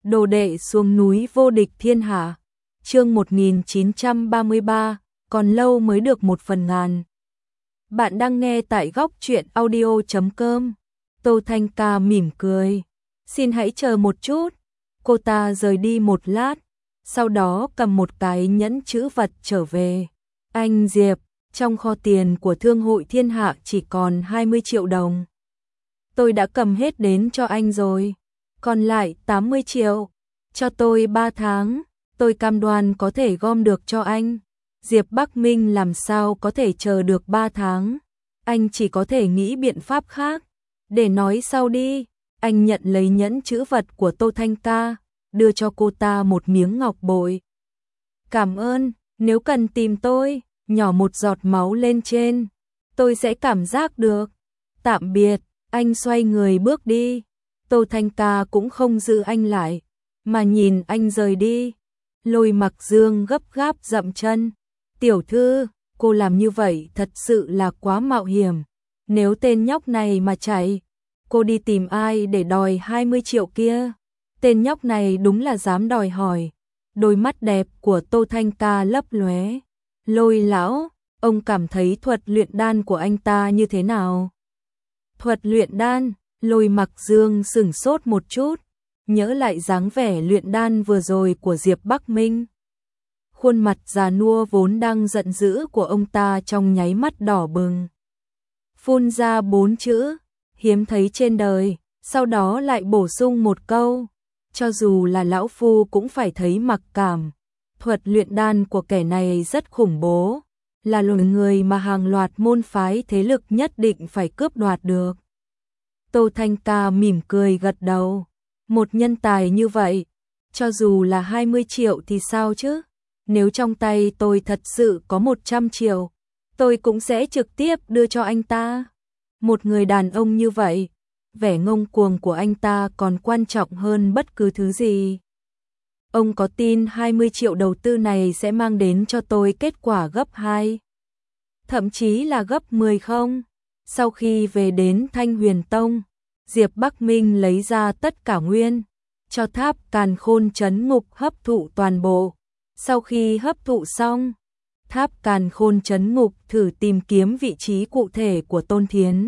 Đồ đệ xuống núi vô địch thiên hạ. Chương 1933, còn lâu mới được 1/1000. Bạn đang nghe tại góc truyện audio.com. Tô Thanh Ca mỉm cười. Xin hãy chờ một chút. Cô ta rời đi một lát, sau đó cầm một cái nhẫn trữ vật trở về. Anh Diệp, trong kho tiền của Thương hội Thiên Hạ chỉ còn 20 triệu đồng. Tôi đã cầm hết đến cho anh rồi. Còn lại 80 triệu. Cho tôi 3 tháng, tôi cam đoan có thể gom được cho anh. Diệp Bắc Minh làm sao có thể chờ được 3 tháng. Anh chỉ có thể nghĩ biện pháp khác. Để nói sau đi. Anh nhận lấy nhẫn trữ vật của Tô Thanh Ca, đưa cho cô ta một miếng ngọc bội. Cảm ơn, nếu cần tìm tôi, nhỏ một giọt máu lên trên, tôi sẽ cảm giác được. Tạm biệt, anh xoay người bước đi. Tô Thanh Ca cũng không giữ anh lại, mà nhìn anh rời đi. Lôi Mặc Dương gấp gáp dậm chân. Tiểu thư, cô làm như vậy thật sự là quá mạo hiểm. Nếu tên nhóc này mà chạy, cô đi tìm ai để đòi 20 triệu kia? Tên nhóc này đúng là dám đòi hỏi. Đôi mắt đẹp của Tô Thanh Ca lấp lóe. Lôi lão, ông cảm thấy thuật luyện đan của anh ta như thế nào? Thuật luyện đan? Lôi Mặc Dương sửng sốt một chút, nhớ lại dáng vẻ luyện đan vừa rồi của Diệp Bắc Minh. Khuôn mặt già nua vốn đang giận dữ của ông ta trong nháy mắt đỏ bừng. Phun ra 4 chữ, hiếm thấy trên đời, sau đó lại bổ sung một câu, cho dù là lão phu cũng phải thấy mặc cảm. Thuật luyện đan của kẻ này rất khủng bố, là loại người mà hàng loạt môn phái thế lực nhất định phải cướp đoạt được. Tô Thanh Ca mỉm cười gật đầu. Một nhân tài như vậy, cho dù là 20 triệu thì sao chứ? Nếu trong tay tôi thật sự có 100 triệu, tôi cũng sẽ trực tiếp đưa cho anh ta. Một người đàn ông như vậy, vẻ ngông cuồng của anh ta còn quan trọng hơn bất cứ thứ gì. Ông có tin 20 triệu đầu tư này sẽ mang đến cho tôi kết quả gấp 2, thậm chí là gấp 10 không? Sau khi về đến Thanh Huyền Tông, Diệp Bắc Minh lấy ra tất cả nguyên, cho tháp Càn Khôn Trấn Ngục hấp thụ toàn bộ. Sau khi hấp thụ xong, tháp Càn Khôn Trấn Ngục thử tìm kiếm vị trí cụ thể của Tôn Thiến.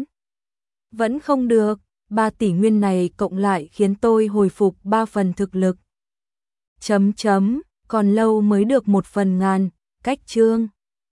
Vẫn không được, 3 tỷ nguyên này cộng lại khiến tôi hồi phục 3 phần thực lực. Còn lâu mới được 1/1000, cách chương.